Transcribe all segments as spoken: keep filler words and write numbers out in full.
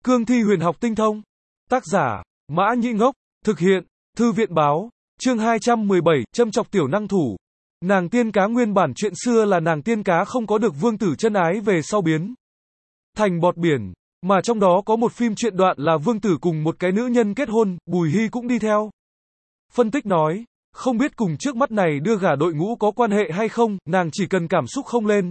Cương thi huyền học tinh thông. Tác giả, Mã Nhĩ Ngốc. Thực hiện, Thư viện báo. Chương hai trăm mười bảy, châm chọc tiểu năng thủ. Nàng tiên cá nguyên bản chuyện xưa là nàng tiên cá không có được vương tử chân ái về sau biến thành bọt biển, mà trong đó có một phim truyện đoạn là vương tử cùng một cái nữ nhân kết hôn, Bùi Hy cũng đi theo. Phân tích nói, không biết cùng trước mắt này đưa gả đội ngũ có quan hệ hay không, nàng chỉ cần cảm xúc không lên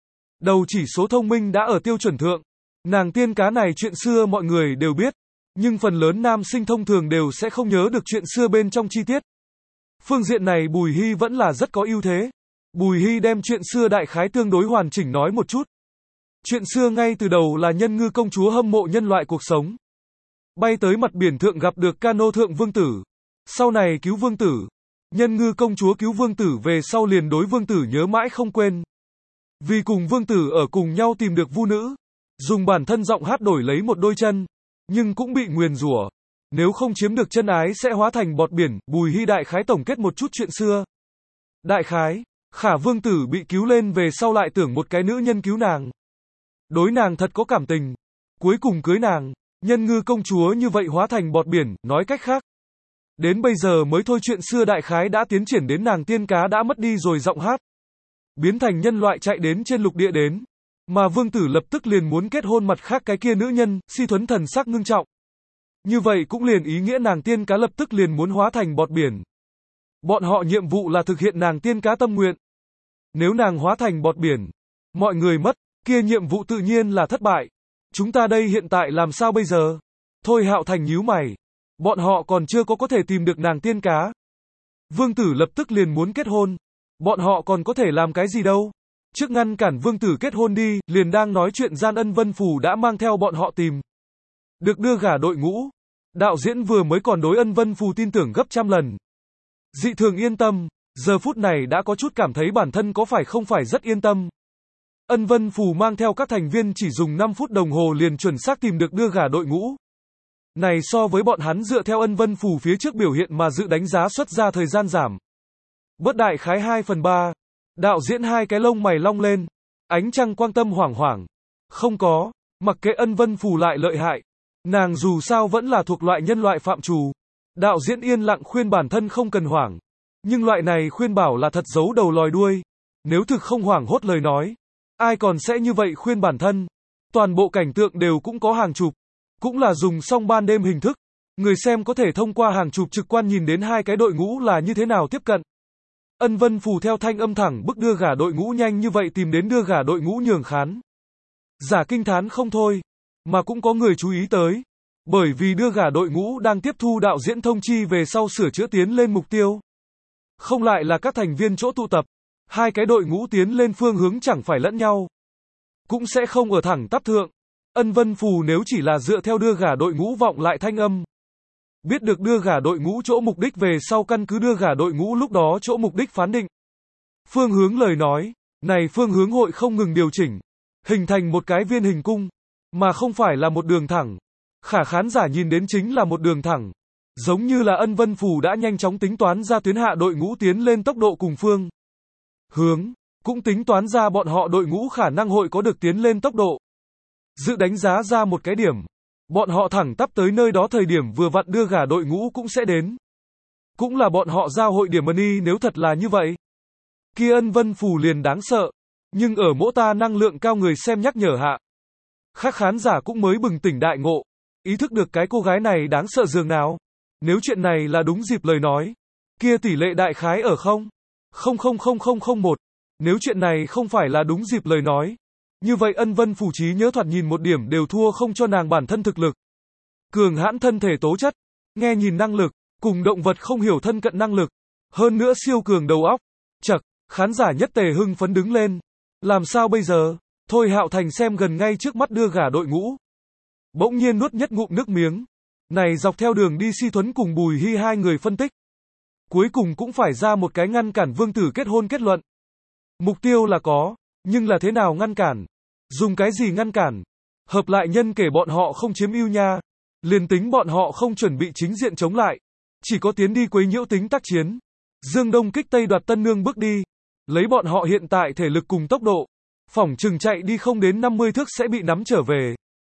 đầu chỉ số thông minh đã ở tiêu chuẩn thượng. Nàng tiên cá này chuyện xưa mọi người đều biết, nhưng phần lớn nam sinh thông thường đều sẽ không nhớ được chuyện xưa bên trong chi tiết. Phương diện này Bùi Hy vẫn là rất có ưu thế. Bùi Hy đem chuyện xưa đại khái tương đối hoàn chỉnh nói một chút. Chuyện xưa ngay từ đầu là nhân ngư công chúa hâm mộ nhân loại cuộc sống, bay tới mặt biển thượng gặp được cano thượng vương tử, sau này cứu vương tử. Nhân ngư công chúa cứu vương tử về sau liền đối vương tử nhớ mãi không quên. Vì cùng vương tử ở cùng nhau tìm được vu nữ, dùng bản thân giọng hát đổi lấy một đôi chân, nhưng cũng bị nguyền rủa, nếu không chiếm được chân ái sẽ hóa thành bọt biển. Bùi Hy đại khái tổng kết một chút chuyện xưa. Đại khái, Khả vương tử bị cứu lên về sau lại tưởng một cái nữ nhân cứu nàng, đối nàng thật có cảm tình, cuối cùng cưới nàng. Nhân ngư công chúa như vậy hóa thành bọt biển, nói cách khác, đến bây giờ mới thôi chuyện xưa đại khái đã tiến triển đến nàng tiên cá đã mất đi rồi giọng hát, biến thành nhân loại chạy đến trên lục địa đến, mà vương tử lập tức liền muốn kết hôn mặt khác cái kia nữ nhân. Si Thuấn thần sắc ngưng trọng. Như vậy cũng liền ý nghĩa nàng tiên cá lập tức liền muốn hóa thành bọt biển. Bọn họ nhiệm vụ là thực hiện nàng tiên cá tâm nguyện. Nếu nàng hóa thành bọt biển, mọi người mất, kia nhiệm vụ tự nhiên là thất bại. Chúng ta đây hiện tại làm sao bây giờ? Thôi Hạo Thành nhíu mày. Bọn họ còn chưa có có thể tìm được nàng tiên cá. Vương tử lập tức liền muốn kết hôn. Bọn họ còn có thể làm cái gì đâu? Trước ngăn cản vương tử kết hôn đi, liền đang nói chuyện gian Ân Vân Phù đã mang theo bọn họ tìm được đưa gả đội ngũ. Đạo diễn vừa mới còn đối Ân Vân Phù tin tưởng gấp trăm lần. Dị thường yên tâm, giờ phút này đã có chút cảm thấy bản thân có phải không phải rất yên tâm. Ân Vân Phù mang theo các thành viên chỉ dùng năm phút đồng hồ liền chuẩn xác tìm được đưa gả đội ngũ. Này so với bọn hắn dựa theo Ân Vân Phù phía trước biểu hiện mà dự đánh giá xuất ra thời gian giảm bớt đại khái hai phần ba. Đạo diễn hai cái lông mày long lên. Ánh trăng quang tâm hoảng hoảng. Không có, mặc kệ Ân Vân Phù lại lợi hại, nàng dù sao vẫn là thuộc loại nhân loại phạm trù. Đạo diễn yên lặng khuyên bản thân không cần hoảng. Nhưng loại này khuyên bảo là thật giấu đầu lòi đuôi. Nếu thực không hoảng hốt lời nói, ai còn sẽ như vậy khuyên bản thân. Toàn bộ cảnh tượng đều cũng có hàng chụp, cũng là dùng song ban đêm hình thức. Người xem có thể thông qua hàng chụp trực quan nhìn đến hai cái đội ngũ là như thế nào tiếp cận. Ân Vân Phù theo thanh âm thẳng bức đưa gả đội ngũ nhanh như vậy tìm đến đưa gả đội ngũ nhường khán giả kinh thán không thôi, mà cũng có người chú ý tới, bởi vì đưa gả đội ngũ đang tiếp thu đạo diễn thông chi về sau sửa chữa tiến lên mục tiêu, không lại là các thành viên chỗ tụ tập. Hai cái đội ngũ tiến lên phương hướng chẳng phải lẫn nhau, cũng sẽ không ở thẳng tắp thượng. Ân Vân Phù nếu chỉ là dựa theo đưa gả đội ngũ vọng lại thanh âm, biết được đưa gả đội ngũ chỗ mục đích về sau căn cứ đưa gả đội ngũ lúc đó chỗ mục đích phán định phương hướng lời nói, này phương hướng hội không ngừng điều chỉnh, hình thành một cái viên hình cung, mà không phải là một đường thẳng. Khả khán giả nhìn đến chính là một đường thẳng, giống như là Ân Vân Phù đã nhanh chóng tính toán ra tuyến hạ đội ngũ tiến lên tốc độ cùng phương hướng, cũng tính toán ra bọn họ đội ngũ khả năng hội có được tiến lên tốc độ. Dự đánh giá ra một cái điểm, bọn họ thẳng tắp tới nơi đó thời điểm vừa vặn đưa gả đội ngũ cũng sẽ đến. Cũng là bọn họ giao hội điểm money. Nếu thật là như vậy, kia Ân Vân Phù liền đáng sợ. Nhưng ở mỗi ta năng lượng cao người xem nhắc nhở hạ, khác khán giả cũng mới bừng tỉnh đại ngộ, ý thức được cái cô gái này đáng sợ dường nào. Nếu chuyện này là đúng dịp lời nói, kia tỷ lệ đại khái ở không không không không không không một. Nếu chuyện này không phải là đúng dịp lời nói, như vậy Ân Vân Phù trí nhớ thoạt nhìn một điểm đều thua không cho nàng bản thân thực lực cường hãn thân thể tố chất, nghe nhìn năng lực, cùng động vật không hiểu thân cận năng lực, hơn nữa siêu cường đầu óc. Chậc, khán giả nhất tề hưng phấn đứng lên. Làm sao bây giờ? Thôi Hạo Thành xem gần ngay trước mắt đưa gả đội ngũ, bỗng nhiên nuốt nhất ngụm nước miếng. Này dọc theo đường đi Si Thuấn cùng Bùi Hy hai người phân tích, cuối cùng cũng phải ra một cái ngăn cản vương tử kết hôn kết luận. Mục tiêu là có, nhưng là thế nào ngăn cản? Dùng cái gì ngăn cản? Hợp lại nhân kể bọn họ không chiếm ưu nha. Liền tính bọn họ không chuẩn bị chính diện chống lại, chỉ có tiến đi quấy nhiễu tính tác chiến. Dương Đông kích Tây đoạt Tân Nương bước đi. Lấy bọn họ hiện tại thể lực cùng tốc độ, phỏng chừng chạy đi không đến năm mươi thước sẽ bị nắm trở về.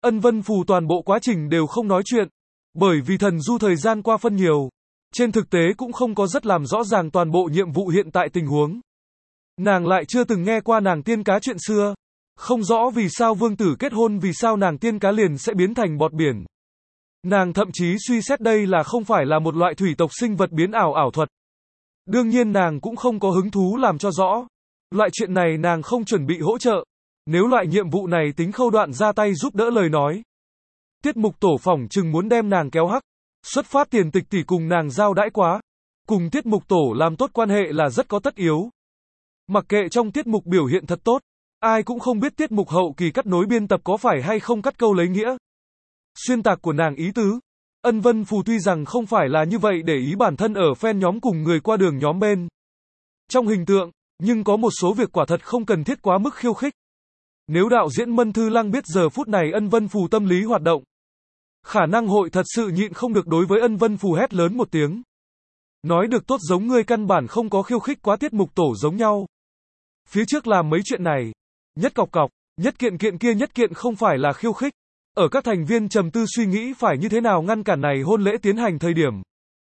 Ân Vân Phù toàn bộ quá trình đều không nói chuyện, bởi vì thần du thời gian qua phân nhiều. Trên thực tế cũng không có rất làm rõ ràng toàn bộ nhiệm vụ hiện tại tình huống. Nàng lại chưa từng nghe qua nàng tiên cá chuyện xưa. Không rõ vì sao vương tử kết hôn vì sao nàng tiên cá liền sẽ biến thành bọt biển. Nàng thậm chí suy xét đây là không phải là một loại thủy tộc sinh vật biến ảo ảo thuật. Đương nhiên nàng cũng không có hứng thú làm cho rõ. Loại chuyện này nàng không chuẩn bị hỗ trợ. Nếu loại nhiệm vụ này tính khâu đoạn ra tay giúp đỡ lời nói. Tiết mục tổ phỏng chừng muốn đem nàng kéo hắc. Xuất phát tiền tịch tỷ cùng nàng giao đãi quá. Cùng tiết mục tổ làm tốt quan hệ là rất có tất yếu. Mặc kệ trong tiết mục biểu hiện thật tốt. Ai cũng không biết tiết mục hậu kỳ cắt nối biên tập có phải hay không cắt câu lấy nghĩa. Xuyên tạc của nàng ý tứ. Ân Vân Phù tuy rằng không phải là như vậy để ý bản thân ở fan nhóm cùng người qua đường nhóm bên. Trong hình tượng, nhưng có một số việc quả thật không cần thiết quá mức khiêu khích. Nếu đạo diễn Mân Thư Lăng biết giờ phút này Ân Vân Phù tâm lý hoạt động, khả năng hội thật sự nhịn không được đối với Ân Vân Phù hét lớn một tiếng. Nói được tốt giống ngươi căn bản không có khiêu khích quá tiết mục tổ giống nhau. Phía trước làm mấy chuyện này, nhất cọc cọc, nhất kiện kiện kia nhất kiện không phải là khiêu khích. Ở các thành viên trầm tư suy nghĩ phải như thế nào ngăn cản này hôn lễ tiến hành thời điểm.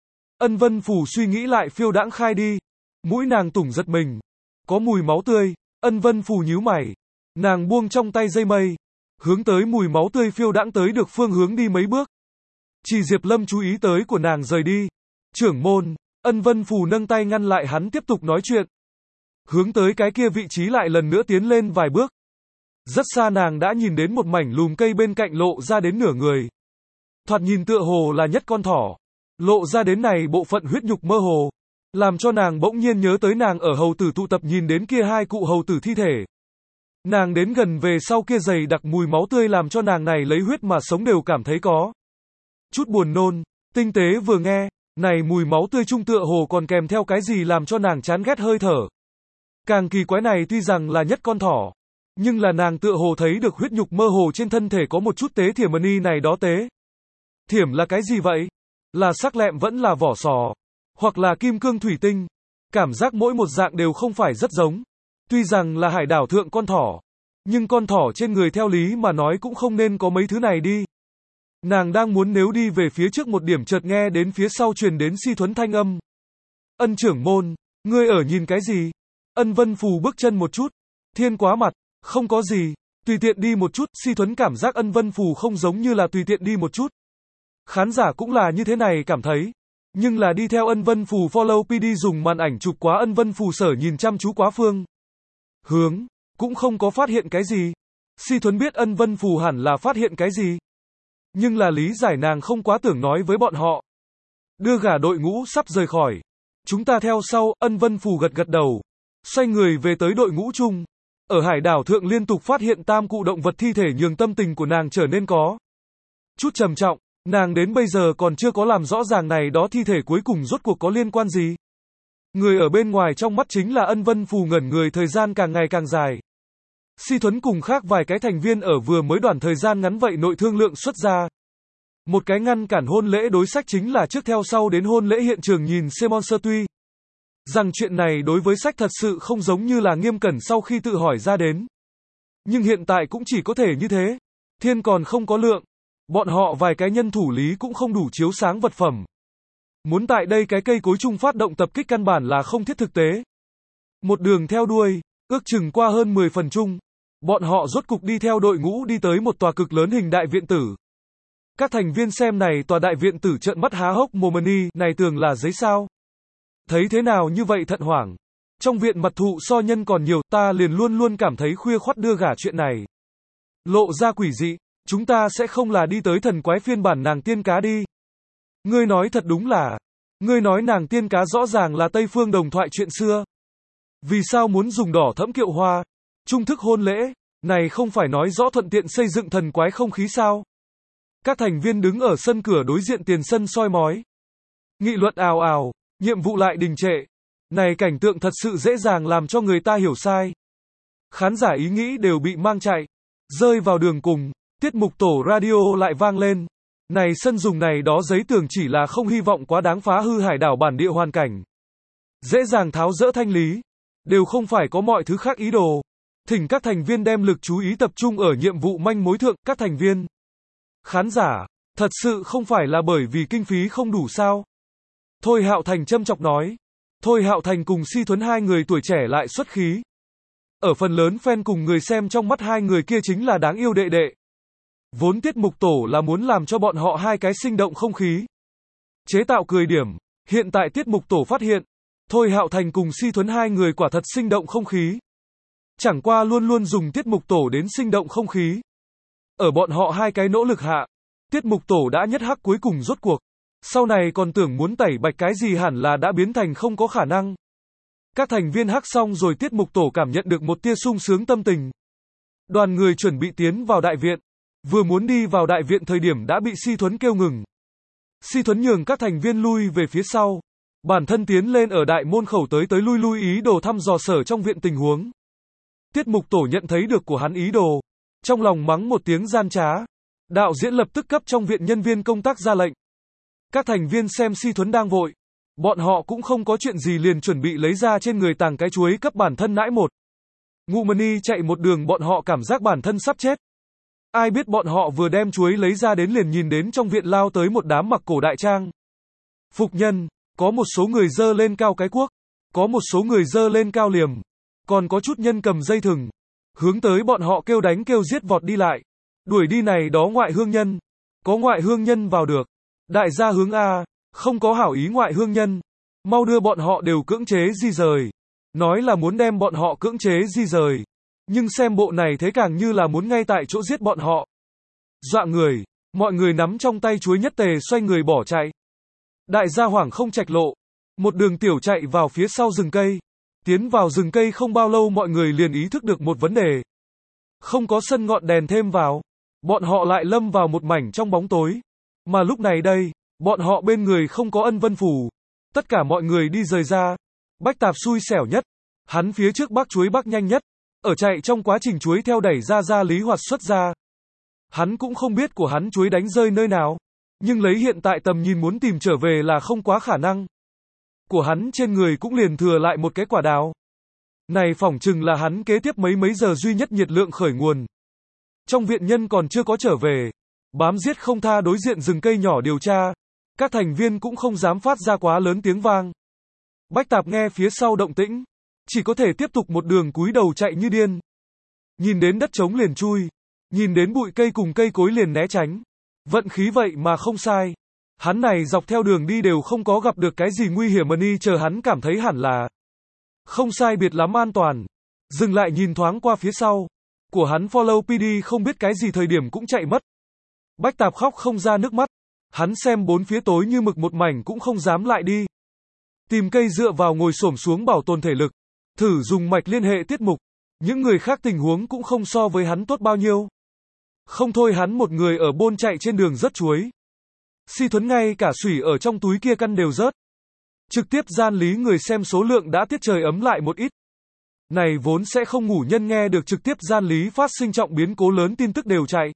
Ân Vân Phù suy nghĩ lại phiêu đãng khai đi. Mũi nàng tủng giật mình. Có mùi máu tươi. Ân Vân Phù nhíu mày. Nàng buông trong tay dây mây. Hướng tới mùi máu tươi phiêu đãng tới được phương hướng đi mấy bước. Chỉ Diệp Lâm chú ý tới của nàng rời đi. Trưởng môn. Ân Vân Phù nâng tay ngăn lại hắn tiếp tục nói chuyện. Hướng tới cái kia vị trí lại lần nữa tiến lên vài bước. Rất xa nàng đã nhìn đến một mảnh lùm cây bên cạnh lộ ra đến nửa người. Thoạt nhìn tựa hồ là nhất con thỏ. Lộ ra đến này bộ phận huyết nhục mơ hồ. Làm cho nàng bỗng nhiên nhớ tới nàng ở hầu tử tụ tập nhìn đến kia hai cụ hầu tử thi thể. Nàng đến gần về sau kia dày đặc mùi máu tươi làm cho nàng này lấy huyết mà sống đều cảm thấy có chút buồn nôn. Tinh tế vừa nghe, này mùi máu tươi trung tựa hồ còn kèm theo cái gì làm cho nàng chán ghét hơi thở. Càng kỳ quái này tuy rằng là nhất con thỏ, nhưng là nàng tựa hồ thấy được huyết nhục mơ hồ trên thân thể có một chút tế thiểm mani này đó tế. Thiểm là cái gì vậy? Là sắc lẹm vẫn là vỏ sò, hoặc là kim cương thủy tinh. Cảm giác mỗi một dạng đều không phải rất giống. Tuy rằng là hải đảo thượng con thỏ, nhưng con thỏ trên người theo lý mà nói cũng không nên có mấy thứ này đi. Nàng đang muốn nếu đi về phía trước một điểm chợt nghe đến phía sau truyền đến Si Thuấn thanh âm. Ân trưởng môn, ngươi ở nhìn cái gì? Ân Vân Phù bước chân một chút. Thiên quá mặt, không có gì, tùy tiện đi một chút. Si Thuấn cảm giác Ân Vân Phù không giống như là tùy tiện đi một chút. Khán giả cũng là như thế này cảm thấy. Nhưng là đi theo Ân Vân Phù follow pê đê dùng màn ảnh chụp quá Ân Vân Phù sở nhìn chăm chú quá phương hướng, cũng không có phát hiện cái gì. Si Thuấn biết Ân Vân Phù hẳn là phát hiện cái gì. Nhưng là lý giải nàng không quá tưởng nói với bọn họ. Đưa gả đội ngũ sắp rời khỏi. Chúng ta theo sau. Ân Vân Phù gật gật đầu. Xoay người về tới đội ngũ chung. Ở hải đảo thượng liên tục phát hiện tam cụ động vật thi thể nhường tâm tình của nàng trở nên có chút trầm trọng. Nàng đến bây giờ còn chưa có làm rõ ràng này đó thi thể cuối cùng rốt cuộc có liên quan gì. Người ở bên ngoài trong mắt chính là Ân Vân Phù ngẩn người thời gian càng ngày càng dài. Si Thuấn cùng khác vài cái thành viên ở vừa mới đoạn thời gian ngắn vậy nội thương lượng xuất ra. Một cái ngăn cản hôn lễ đối sách chính là trước theo sau đến hôn lễ hiện trường nhìn Semonster tuy rằng chuyện này đối với sách thật sự không giống như là Nghiêm Cẩn sau khi tự hỏi ra đến. Nhưng hiện tại cũng chỉ có thể như thế. Thiên còn không có lượng. Bọn họ vài cái nhân thủ lý cũng không đủ chiếu sáng vật phẩm. Muốn tại đây cái cây cối chung phát động tập kích căn bản là không thiết thực tế. Một đường theo đuôi, ước chừng qua hơn mười phần chung. Bọn họ rốt cục đi theo đội ngũ đi tới một tòa cực lớn hình đại viện tử. Các thành viên xem này tòa đại viện tử trợn mắt há hốc mồm ni, này tường là giấy sao? Thấy thế nào như vậy thận hoảng. Trong viện mật thụ so nhân còn nhiều, ta liền luôn luôn cảm thấy khuya khoắt đưa gả chuyện này. Lộ ra quỷ dị, chúng ta sẽ không là đi tới thần quái phiên bản nàng tiên cá đi. Ngươi nói thật đúng là, ngươi nói nàng tiên cá rõ ràng là Tây Phương đồng thoại chuyện xưa. Vì sao muốn dùng đỏ thẫm kiệu hoa, trung thức hôn lễ, này không phải nói rõ thuận tiện xây dựng thần quái không khí sao? Các thành viên đứng ở sân cửa đối diện tiền sân soi mói. Nghị luận ào ào, nhiệm vụ lại đình trệ. Này cảnh tượng thật sự dễ dàng làm cho người ta hiểu sai. Khán giả ý nghĩ đều bị mang chạy. Rơi vào đường cùng, tiết mục tổ radio lại vang lên. Này sân dùng này đó giấy tường chỉ là không hy vọng quá đáng phá hư hải đảo bản địa hoàn cảnh. Dễ dàng tháo dỡ thanh lý. Đều không phải có mọi thứ khác ý đồ. Thỉnh các thành viên đem lực chú ý tập trung ở nhiệm vụ manh mối thượng. Các thành viên Khán giả, thật sự không phải là bởi vì kinh phí không đủ sao? Thôi Hạo Thành châm chọc nói. Thôi Hạo Thành cùng Si Thuấn hai người tuổi trẻ lại xuất khí. Ở phần lớn fan cùng người xem trong mắt hai người kia chính là đáng yêu đệ đệ. Vốn tiết mục tổ là muốn làm cho bọn họ hai cái sinh động không khí. Chế tạo cười điểm, hiện tại tiết mục tổ phát hiện, Thôi Hạo Thành cùng Si Thuấn hai người quả thật sinh động không khí. Chẳng qua luôn luôn dùng tiết mục tổ đến sinh động không khí. Ở bọn họ hai cái nỗ lực hạ, tiết mục tổ đã nhất hắc cuối cùng rốt cuộc. Sau này còn tưởng muốn tẩy bạch cái gì hẳn là đã biến thành không có khả năng. Các thành viên hắc xong rồi tiết mục tổ cảm nhận được một tia sung sướng tâm tình. Đoàn người chuẩn bị tiến vào đại viện. Vừa muốn đi vào đại viện thời điểm đã bị Si Thuấn kêu ngừng. Si Thuấn nhường các thành viên lui về phía sau. Bản thân tiến lên ở đại môn khẩu tới tới lui lui ý đồ thăm dò sở trong viện tình huống. Tiết mục tổ nhận thấy được của hắn ý đồ. Trong lòng mắng một tiếng gian trá. Đạo diễn lập tức cấp trong viện nhân viên công tác ra lệnh. Các thành viên xem Si Thuấn đang vội. Bọn họ cũng không có chuyện gì liền chuẩn bị lấy ra trên người tàng cái chuối cấp bản thân nãi một. Ngụ Mani chạy một đường bọn họ cảm giác bản thân sắp chết. Ai biết bọn họ vừa đem chuối lấy ra đến liền nhìn đến trong viện lao tới một đám mặc cổ đại trang. Phục nhân, có một số người dơ lên cao cái cuốc, có một số người dơ lên cao liềm, còn có chút nhân cầm dây thừng. Hướng tới bọn họ kêu đánh kêu giết vọt đi lại. Đuổi đi này đó ngoại hương nhân. Có ngoại hương nhân vào được. Đại gia hướng A, không có hảo ý ngoại hương nhân. Mau đưa bọn họ đều cưỡng chế di rời. Nói là muốn đem bọn họ cưỡng chế di rời. Nhưng xem bộ này thế càng như là muốn ngay tại chỗ giết bọn họ. Dọa người, mọi người nắm trong tay chuối nhất tề xoay người bỏ chạy. Đại gia hoảng không trạch lộ. Một đường tiểu chạy vào phía sau rừng cây. Tiến vào rừng cây không bao lâu mọi người liền ý thức được một vấn đề. Không có sân ngọn đèn thêm vào. Bọn họ lại lâm vào một mảnh trong bóng tối. Mà lúc này đây, bọn họ bên người không có ân vân phù. Tất cả mọi người đi rời ra. Bách Tạp xui xẻo nhất. Hắn phía trước bắc chuối bắc nhanh nhất. Ở chạy trong quá trình chuối theo đẩy ra ra Lý Hoạt xuất ra. Hắn cũng không biết của hắn chuối đánh rơi nơi nào. Nhưng lấy hiện tại tầm nhìn muốn tìm trở về là không quá khả năng. Của hắn trên người cũng liền thừa lại một cái quả đào. Này phỏng chừng là hắn kế tiếp mấy mấy giờ duy nhất nhiệt lượng khởi nguồn. Trong viện nhân còn chưa có trở về. Bám giết không tha đối diện rừng cây nhỏ điều tra. Các thành viên cũng không dám phát ra quá lớn tiếng vang. Bách Tạp nghe phía sau động tĩnh. Chỉ có thể tiếp tục một đường cúi đầu chạy như điên. Nhìn đến đất trống liền chui. Nhìn đến bụi cây cùng cây cối liền né tránh. Vận khí vậy mà không sai. Hắn này dọc theo đường đi đều không có gặp được cái gì nguy hiểm mà ni chờ hắn cảm thấy hẳn là không sai biệt lắm an toàn. Dừng lại nhìn thoáng qua phía sau. Của hắn follow pê đê không biết cái gì thời điểm cũng chạy mất. Bách Tạp khóc không ra nước mắt. Hắn xem bốn phía tối như mực một mảnh cũng không dám lại đi. Tìm cây dựa vào ngồi xổm xuống bảo tồn thể lực. Thử dùng mạch liên hệ tiết mục. Những người khác tình huống cũng không so với hắn tốt bao nhiêu. Không thôi hắn một người ở bôn chạy trên đường rớt chuối. Si Thuấn ngay cả sủy ở trong túi kia căn đều rớt. Trực tiếp gian lý người xem số lượng đã tiết trời ấm lại một ít. Này vốn sẽ không ngủ nhân nghe được trực tiếp gian lý phát sinh trọng biến cố lớn tin tức đều chạy.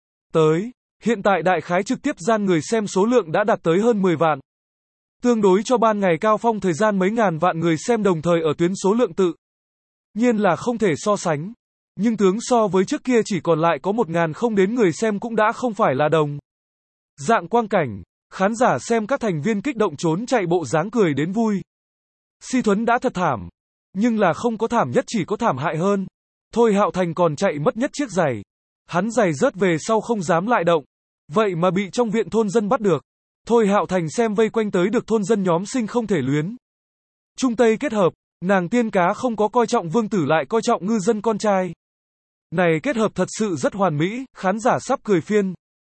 Tới, hiện tại đại khái trực tiếp gian người xem số lượng đã đạt tới hơn mười vạn. Tương đối cho ban ngày cao phong thời gian mấy ngàn vạn người xem đồng thời ở tuyến số lượng tự. Nhiên là không thể so sánh. Nhưng tướng so với trước kia chỉ còn lại có một ngàn không đến người xem cũng đã không phải là đồng. Dạng quang cảnh, khán giả xem các thành viên kích động trốn chạy bộ dáng cười đến vui. Si Thuấn đã thật thảm. Nhưng là không có thảm nhất chỉ có thảm hại hơn. Thôi Hạo Thành còn chạy mất nhất chiếc giày. Hắn giày rớt về sau không dám lại động. Vậy mà bị trong viện thôn dân bắt được. Thôi Hạo Thành xem vây quanh tới được thôn dân nhóm sinh không thể luyến. Trung Tây kết hợp, nàng tiên cá không có coi trọng vương tử lại coi trọng ngư dân con trai. Này kết hợp thật sự rất hoàn mỹ, khán giả sắp cười phiên.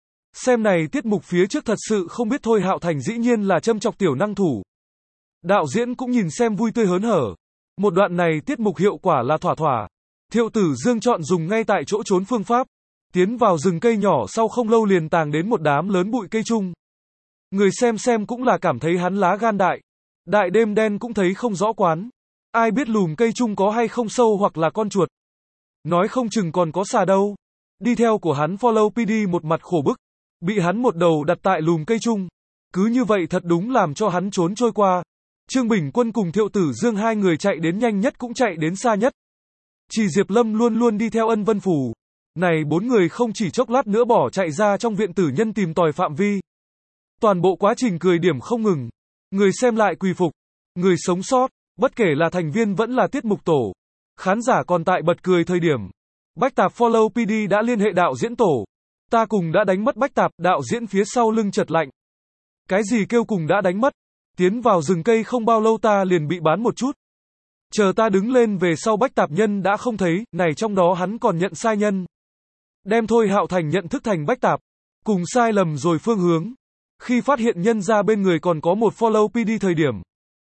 Xem này tiết mục phía trước thật sự không biết Thôi Hạo Thành dĩ nhiên là châm chọc tiểu năng thủ. Đạo diễn cũng nhìn xem vui tươi hớn hở. Một đoạn này tiết mục hiệu quả là thỏa thỏa. Thiệu Tử Dương chọn dùng ngay tại chỗ trốn phương pháp. Tiến vào rừng cây nhỏ sau không lâu liền tàng đến một đám lớn bụi cây chung. Người xem xem cũng là cảm thấy hắn lá gan đại. Đại đêm đen cũng thấy không rõ quán. Ai biết lùm cây chung có hay không sâu hoặc là con chuột. Nói không chừng còn có xà đâu. Đi theo của hắn follow pê đê một mặt khổ bức. Bị hắn một đầu đặt tại lùm cây chung. Cứ như vậy thật đúng làm cho hắn trốn trôi qua. Trương Bình Quân cùng Thiệu Tử Dương hai người chạy đến nhanh nhất cũng chạy đến xa nhất. Chỉ Diệp Lâm luôn luôn đi theo ân vân phủ. Này bốn người không chỉ chốc lát nữa bỏ chạy ra trong viện tử nhân tìm tòi phạm vi. Toàn bộ quá trình cười điểm không ngừng. Người xem lại quỳ phục. Người sống sót, bất kể là thành viên vẫn là tiết mục tổ. Khán giả còn tại bật cười thời điểm. Bách Tạp Follow pê đê đã liên hệ đạo diễn tổ. Ta cùng đã đánh mất Bách Tạp, đạo diễn phía sau lưng chật lạnh. Cái gì kêu cùng đã đánh mất? Tiến vào rừng cây không bao lâu ta liền bị bán một chút. Chờ ta đứng lên về sau Bách Tạp nhân đã không thấy, này trong đó hắn còn nhận sai nhân. Đem Thôi Hạo Thành nhận thức thành Bách Tạp. Cùng sai lầm rồi phương hướng. Khi phát hiện nhân ra bên người còn có một Follow pê đê thời điểm.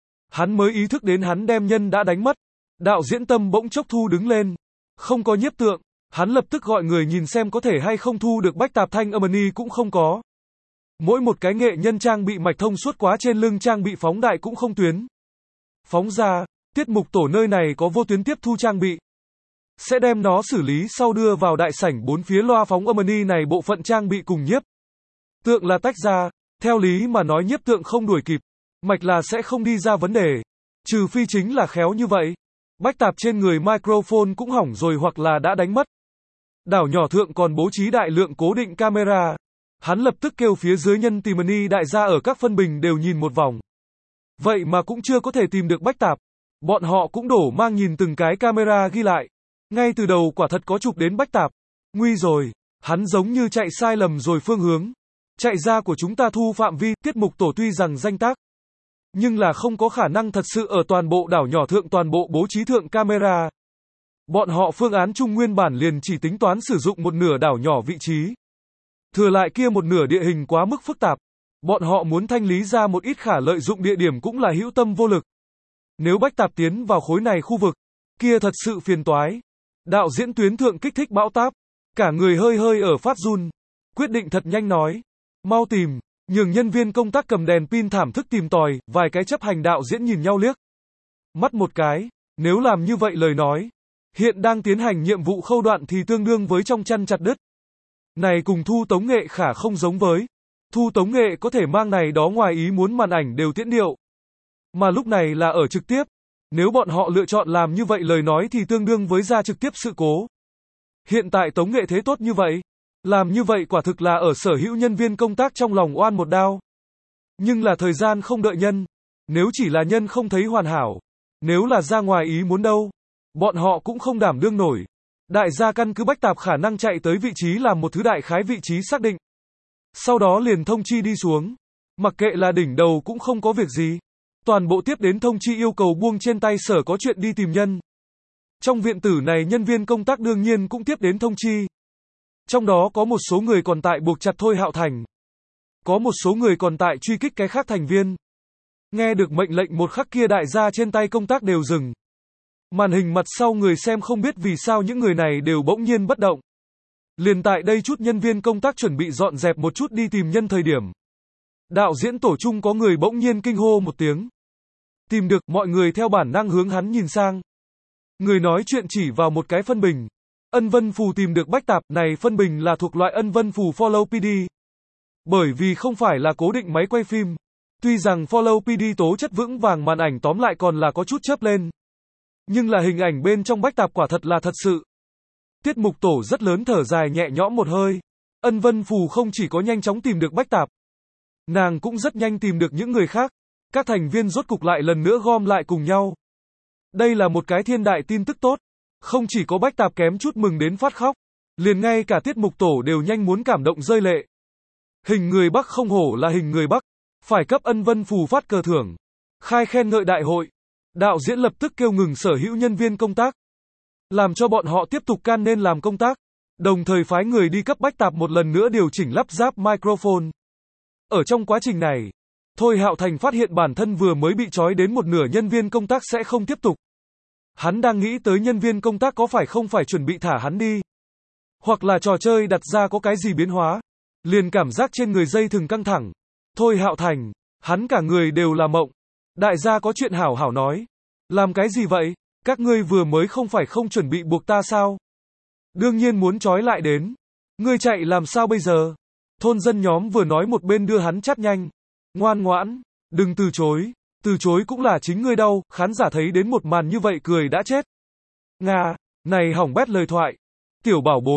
Hắn mới ý thức đến hắn đem nhân đã đánh mất. Đạo diễn Tâm bỗng chốc thu đứng lên. Không có nhiếp tượng. Hắn lập tức gọi người nhìn xem có thể hay không thu được Bách Tạp thanh âm ni cũng không có. Mỗi một cái nghệ nhân trang bị mạch thông suốt quá trên lưng trang bị phóng đại cũng không tuyến. Phóng ra, tiết mục tổ nơi này có vô tuyến tiếp thu trang bị. Sẽ đem nó xử lý sau đưa vào đại sảnh bốn phía loa phóng âm ni này bộ phận trang bị cùng nhiếp tượng là tách ra, theo lý mà nói nhiếp tượng không đuổi kịp, mạch là sẽ không đi ra vấn đề. Trừ phi chính là khéo như vậy. Bách Tạp trên người microphone cũng hỏng rồi hoặc là đã đánh mất. Đảo nhỏ thượng còn bố trí đại lượng cố định camera. Hắn lập tức kêu phía dưới nhân tìm ni đại gia ở các phân bình đều nhìn một vòng. Vậy mà cũng chưa có thể tìm được Bách Tạp. Bọn họ cũng đổ mang nhìn từng cái camera ghi lại. Ngay từ đầu quả thật có chụp đến Bách Tạp. Nguy rồi, hắn giống như chạy sai lầm rồi phương hướng. Chạy ra của chúng ta thu phạm vi, tiết mục tổ tuy rằng danh tác. Nhưng là không có khả năng thật sự ở toàn bộ đảo nhỏ thượng toàn bộ bố trí thượng camera. Bọn họ phương án chung nguyên bản liền chỉ tính toán sử dụng một nửa đảo nhỏ vị trí. Thừa lại kia một nửa địa hình quá mức phức tạp. Bọn họ muốn thanh lý ra một ít khả lợi dụng địa điểm cũng là hữu tâm vô lực. Nếu Bách Tạp tiến vào khối này khu vực, kia thật sự phiền toái. Đạo diễn tuyến thượng kích thích bão táp. Cả người hơi hơi ở phát run. Quyết định thật nhanh nói. Mau tìm. Nhường nhân viên công tác cầm đèn pin thảm thức tìm tòi. Vài cái chấp hành đạo diễn nhìn nhau liếc. Mắt một cái. Nếu làm như vậy lời nói. Hiện đang tiến hành nhiệm vụ khâu đoạn thì tương đương với trong chăn chặt đứt. Này cùng thu tống nghệ khả không giống với. Thu tống nghệ có thể mang này đó ngoài ý muốn màn ảnh đều tiễn điệu. Mà lúc này là ở trực tiếp. Nếu bọn họ lựa chọn làm như vậy lời nói thì tương đương với ra trực tiếp sự cố. Hiện tại tống nghệ thế tốt như vậy. Làm như vậy quả thực là ở sở hữu nhân viên công tác trong lòng oan một đao. Nhưng là thời gian không đợi nhân. Nếu chỉ là nhân không thấy hoàn hảo. Nếu là ra ngoài ý muốn đâu. Bọn họ cũng không đảm đương nổi. Đại gia căn cứ Bách Tạp khả năng chạy tới vị trí làm một thứ đại khái vị trí xác định. Sau đó liền thông chi đi xuống. Mặc kệ là đỉnh đầu cũng không có việc gì. Toàn bộ tiếp đến thông chi yêu cầu buông trên tay sở có chuyện đi tìm nhân. Trong viện tử này nhân viên công tác đương nhiên cũng tiếp đến thông chi. Trong đó có một số người còn tại buộc chặt Thôi Hạo Thành. Có một số người còn tại truy kích cái khác thành viên. Nghe được mệnh lệnh một khắc kia đại gia trên tay công tác đều dừng. Màn hình mặt sau người xem không biết vì sao những người này đều bỗng nhiên bất động. Liền tại đây chút nhân viên công tác chuẩn bị dọn dẹp một chút đi tìm nhân thời điểm. Đạo diễn tổ chung có người bỗng nhiên kinh hô một tiếng. Tìm được, mọi người theo bản năng hướng hắn nhìn sang. Người nói chuyện chỉ vào một cái phân bình. Ân Vân Phù tìm được Bách Tạp, này phân bình là thuộc loại Ân Vân Phù Follow pê đê. Bởi vì không phải là cố định máy quay phim. Tuy rằng Follow pê đê tố chất vững vàng màn ảnh tóm lại còn là có chút chớp lên. Nhưng là hình ảnh bên trong Bách Tạp quả thật là thật sự. Tiết mục tổ rất lớn thở dài nhẹ nhõm một hơi. Ân Vân Phù không chỉ có nhanh chóng tìm được Bách Tạp. Nàng cũng rất nhanh tìm được những người khác. Các thành viên rốt cục lại lần nữa gom lại cùng nhau. Đây là một cái thiên đại tin tức tốt. Không chỉ có Bách Tạp kém chút mừng đến phát khóc. Liền ngay cả tiết mục tổ đều nhanh muốn cảm động rơi lệ. Hình người Bắc không hổ là hình người Bắc. Phải cấp Ân Vân Phù phát cờ thưởng. Khai khen ngợi đại hội. Đạo diễn lập tức kêu ngừng sở hữu nhân viên công tác. Làm cho bọn họ tiếp tục can nên làm công tác. Đồng thời phái người đi cấp Bách Tạp một lần nữa điều chỉnh lắp ráp microphone. Ở trong quá trình này, Thôi Hạo Thành phát hiện bản thân vừa mới bị trói đến một nửa nhân viên công tác sẽ không tiếp tục. Hắn đang nghĩ tới nhân viên công tác có phải không phải chuẩn bị thả hắn đi. Hoặc là trò chơi đặt ra có cái gì biến hóa. Liền cảm giác trên người dây thừng căng thẳng. Thôi Hạo Thành, hắn cả người đều là mộng. Đại gia có chuyện hảo hảo nói. Làm cái gì vậy? Các ngươi vừa mới không phải không chuẩn bị buộc ta sao? Đương nhiên muốn trói lại đến. Ngươi chạy làm sao bây giờ? Thôn dân nhóm vừa nói một bên đưa hắn chát nhanh. Ngoan ngoãn, đừng từ chối. Từ chối cũng là chính ngươi đâu. Khán giả thấy đến một màn như vậy cười đã chết. Nga, này hỏng bét lời thoại. Tiểu bảo bối,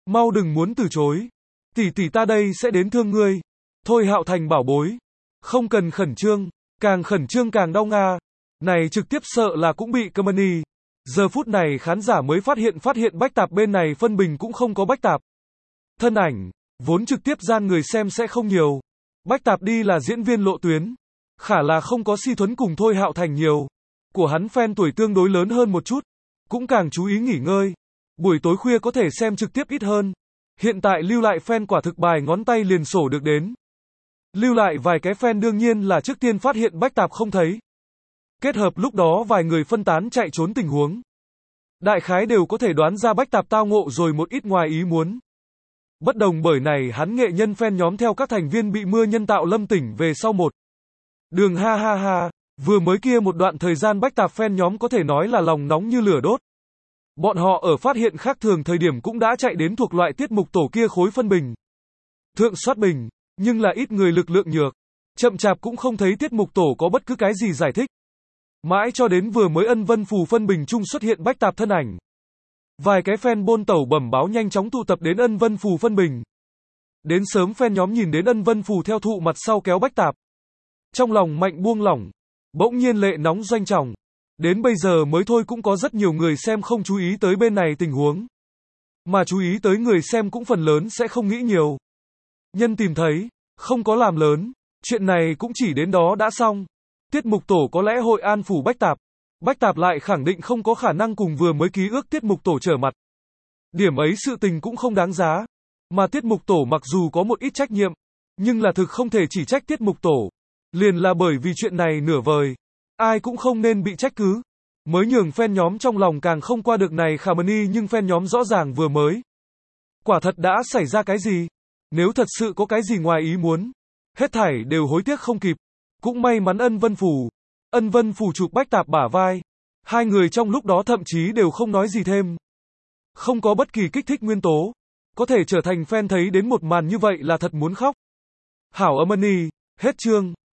Mau đừng muốn từ chối. Tỷ tỷ ta đây sẽ đến thương ngươi. Thôi Hạo Thành bảo bối. Không cần khẩn trương. Càng khẩn trương càng đau nga. Này trực tiếp sợ là cũng bị company. Giờ phút này khán giả mới phát hiện phát hiện bách tạp bên này phân bình cũng không có bách tạp. Thân ảnh, vốn trực tiếp gian người xem sẽ không nhiều. Bách tạp đi là diễn viên lộ tuyến. Khả là không có Si Thuấn cùng Thôi Hạo Thành nhiều. Của hắn fan tuổi tương đối lớn hơn một chút. Cũng càng chú ý nghỉ ngơi. Buổi tối khuya có thể xem trực tiếp ít hơn. Hiện tại lưu lại fan quả thực bài ngón tay liền sổ được đến. Lưu lại vài cái fan đương nhiên là trước tiên phát hiện bách tạp không thấy. Kết hợp lúc đó vài người phân tán chạy trốn tình huống. Đại khái đều có thể đoán ra bách tạp tao ngộ rồi một ít ngoài ý muốn. Bất đồng bởi này hắn nghệ nhân fan nhóm theo các thành viên bị mưa nhân tạo lâm tỉnh về sau một. Đường ha ha ha, vừa mới kia một đoạn thời gian bách tạp fan nhóm có thể nói là lòng nóng như lửa đốt. Bọn họ ở phát hiện khác thường thời điểm cũng đã chạy đến thuộc loại tiết mục tổ kia khối phân bình. Thượng soát bình, nhưng là ít người lực lượng nhược. Chậm chạp cũng không thấy tiết mục tổ có bất cứ cái gì giải thích. Mãi cho đến vừa mới Ân Vân Phù phân bình chung xuất hiện bách tạp thân ảnh. Vài cái fan bôn tẩu bẩm báo nhanh chóng tụ tập đến Ân Vân Phù phân bình. Đến sớm fan nhóm nhìn đến Ân Vân Phù theo thụ mặt sau kéo bách tạp. Trong lòng mạnh buông lỏng. Bỗng nhiên lệ nóng doanh trọng. Đến bây giờ mới thôi cũng có rất nhiều người xem không chú ý tới bên này tình huống. Mà chú ý tới người xem cũng phần lớn sẽ không nghĩ nhiều. Nhân tìm thấy, không có làm lớn. Chuyện này cũng chỉ đến đó đã xong. Tiết mục tổ có lẽ hội an phủ bách tạp. Bách tạp lại khẳng định không có khả năng cùng vừa mới ký ước tiết mục tổ trở mặt. Điểm ấy sự tình cũng không đáng giá. Mà tiết mục tổ mặc dù có một ít trách nhiệm, nhưng là thực không thể chỉ trách tiết mục tổ. Liền là bởi vì chuyện này nửa vời. Ai cũng không nên bị trách cứ. Mới nhường fan nhóm trong lòng càng không qua được này Harmony nhưng fan nhóm rõ ràng vừa mới. Quả thật đã xảy ra cái gì? Nếu thật sự có cái gì ngoài ý muốn. Hết thảy đều hối tiếc không kịp. Cũng may mắn Ân Vân Phù. Ân Vân Phù chụp bách tạp bả vai. Hai người trong lúc đó thậm chí đều không nói gì thêm. Không có bất kỳ kích thích nguyên tố. Có thể trở thành fan thấy đến một màn như vậy là thật muốn khóc. Hảo Harmony, hết chương.